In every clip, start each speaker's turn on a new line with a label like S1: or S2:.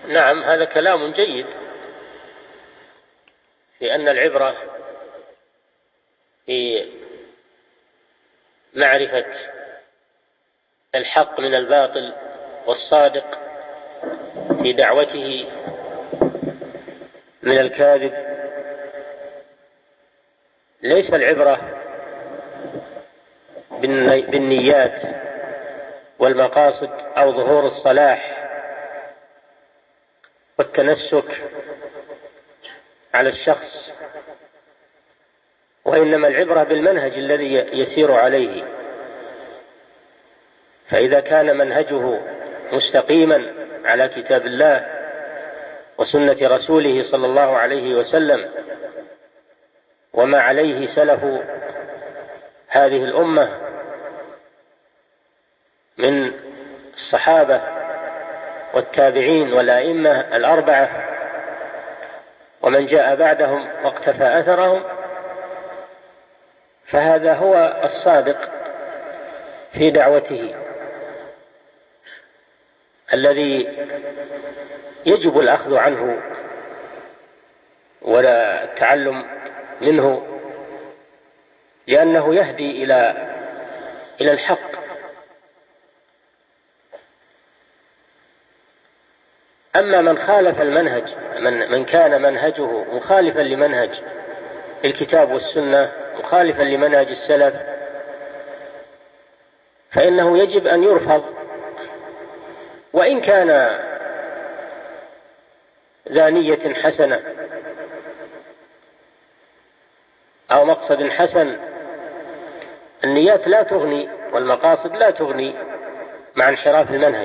S1: نعم، هذا كلام جيد في أن العبرة في معرفة الحق من الباطل والصادق في دعوته من الكاذب. ليس العبرة بالنيات والمقاصد أو ظهور الصلاح والتنسك على الشخص، وإنما العبرة بالمنهج الذي يسير عليه. فإذا كان منهجه مستقيما على كتاب الله وسنة رسوله صلى الله عليه وسلم وما عليه سلف هذه الأمة من الصحابة والتابعين والأئمة الأربعة ومن جاء بعدهم واقتفى أثرهم، فهذا هو الصادق في دعوته الذي يجب الأخذ عنه ولا التعلم منه، لأنه يهدي إلى الحق. أما من خالف المنهج، من كان منهجه مخالفا لمنهج الكتاب والسنة، مخالفا لمنهج السلف، فإنه يجب أن يرفض، وإن كان ذا نية حسنة أو مقصد حسن. النيات لا تغني والمقاصد لا تغني مع انحراف المنهج.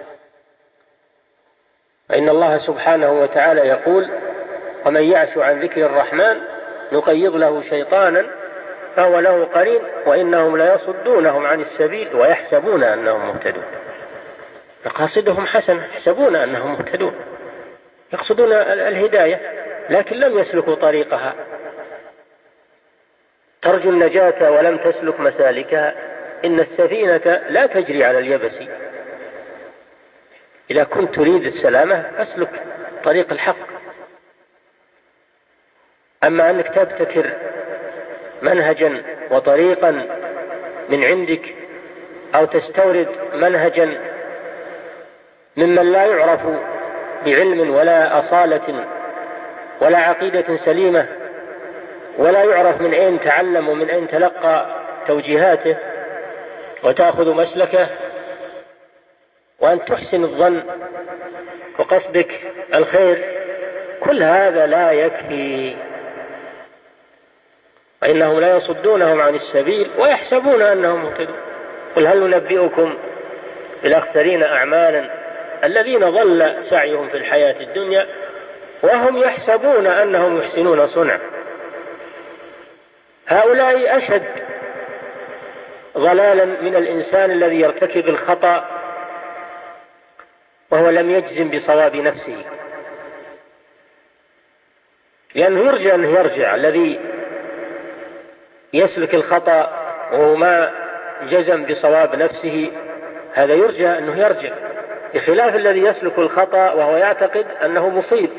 S1: فإن الله سبحانه وتعالى يقول: ومن يعش عن ذكر الرحمن نقيض له شيطانا فهو له قرين وإنهم ليصدونهم عن السبيل ويحسبون أنهم مهتدون. مقاصدهم حسنة، يحسبون أنهم مهتدون، يقصدون الهداية لكن لم يسلكوا طريقها. ترجو النجاة ولم تسلك مسالكها، إن السفينة لا تجري على اليبس. إذا كنت تريد السلامة أسلك طريق الحق. أما أنك تبتكر منهجا وطريقا من عندك أو تستورد منهجا ممن لا يعرف بعلم ولا أصالة ولا عقيدة سليمة، ولا يعرف من أين تعلم ومن أين تلقى توجيهاته، وتأخذ مسلكه، وأن تحسن الظن وقصدك الخير، كل هذا لا يكفي. وإنهم لا يصدونهم عن السبيل ويحسبون أنهم مهتدون. قل هل ننبئكم بالأخسرين أعمالا الذين ضل سعيهم في الحياة الدنيا وهم يحسبون أنهم يحسنون صنعا. هؤلاء أشد ضلالا من الإنسان الذي يرتكب الخطأ وهو لم يجزم بصواب نفسه، لأنه يرجى أنه يرجع. الذي يسلك الخطأ وهو ما جزم بصواب نفسه هذا يرجى أنه يرجع، بخلاف الذي يسلك الخطأ وهو يعتقد أنه مصيب،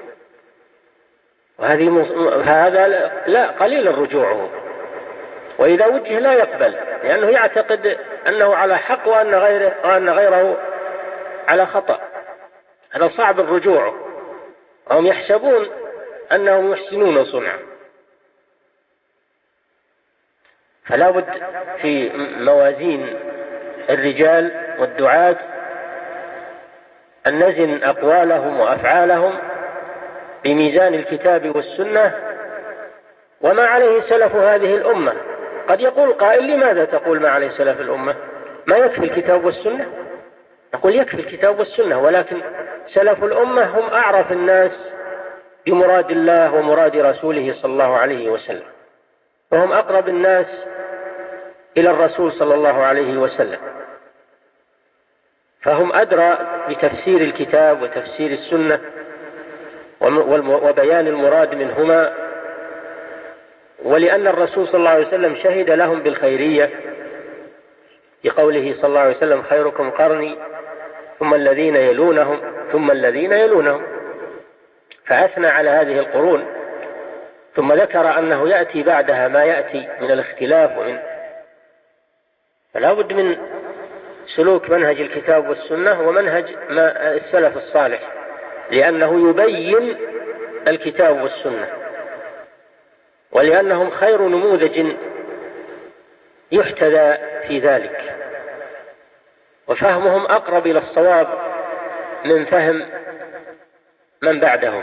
S1: فهذا لا قليل رجوعه، وإذا وجه لا يقبل، لأنه يعتقد أنه على حق وأن غيره على خطأ. هذا صعب الرجوع، هم يحسبون أنهم يحسنون صنعا. فلا بد في موازين الرجال والدعاة أن نزن أقوالهم وأفعالهم بميزان الكتاب والسنة وما عليه سلف هذه الأمة. قد يقول قائل: لماذا تقول ما عليه سلف الأمة؟ ما يكفي الكتاب والسنة؟ نقول يكفي الكتاب والسنة، ولكن سلف الأمة هم أعرف الناس بمراد الله ومراد رسوله صلى الله عليه وسلم، وهم أقرب الناس إلى الرسول صلى الله عليه وسلم، فهم أدرى بتفسير الكتاب وتفسير السنة وبيان المراد منهما. ولأن الرسول صلى الله عليه وسلم شهد لهم بالخيرية بقوله صلى الله عليه وسلم: خيركم قرني ثم الذين يلونهم ثم الذين يلونهم، فأثنى على هذه القرون، ثم ذكر أنه يأتي بعدها ما يأتي من الاختلاف فلا بد من سلوك منهج الكتاب والسنة ومنهج السلف الصالح، لأنه يبين الكتاب والسنة، ولأنهم خير نموذج يحتذى في ذلك، وفهمهم أقرب إلى الصواب من فهم من بعدهم،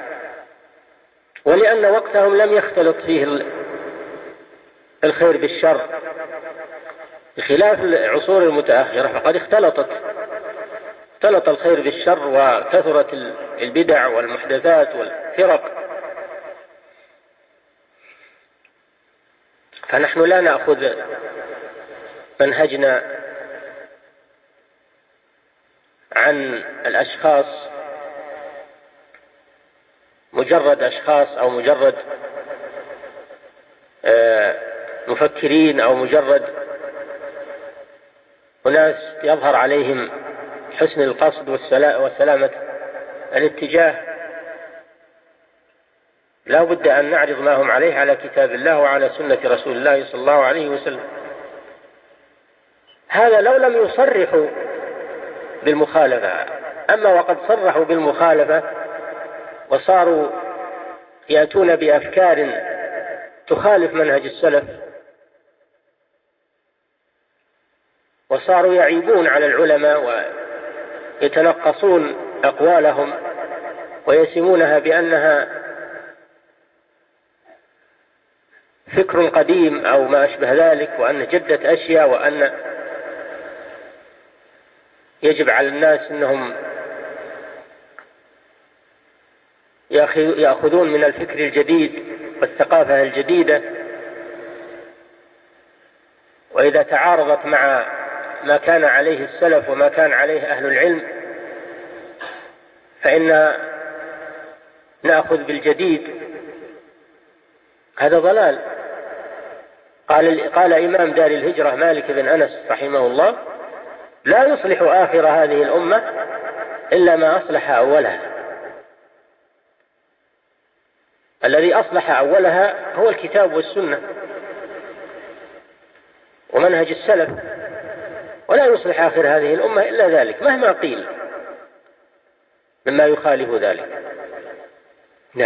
S1: ولأن وقتهم لم يختلط فيه الخير بالشر، بخلاف العصور المتأخرة فقد اختلط الخير بالشر، وكثرت البدع والمحدثات والفرق. فنحن لا نأخذ منهجنا عن الأشخاص، مجرد أشخاص أو مجرد مفكرين أو مجرد أناس يظهر عليهم حسن القصد وسلامة الاتجاه. لا بد أن نعرض ما هم عليه على كتاب الله وعلى سنة رسول الله صلى الله عليه وسلم. هذا لو لم يصرحوا بالمخالفة، أما وقد صرحوا بالمخالفة وصاروا يأتون بأفكار تخالف منهج السلف، وصاروا يعيبون على العلماء ويتنقصون أقوالهم ويسمونها بأنها فكر قديم أو ما أشبه ذلك، وأن جدت أشياء، وأن يجب على الناس أنهم يأخذون من الفكر الجديد والثقافة الجديدة، وإذا تعارضت مع ما كان عليه السلف وما كان عليه أهل العلم فإن نأخذ بالجديد. هذا ضلال. قال إمام دار الهجرة مالك بن أنس رحمه الله: لا يصلح آخر هذه الأمة إلا ما أصلح أولها. الذي أصلح أولها هو الكتاب والسنة ومنهج السلف، ولا يصلح آخر هذه الأمة إلا ذلك مهما قيل مما يخالف ذلك.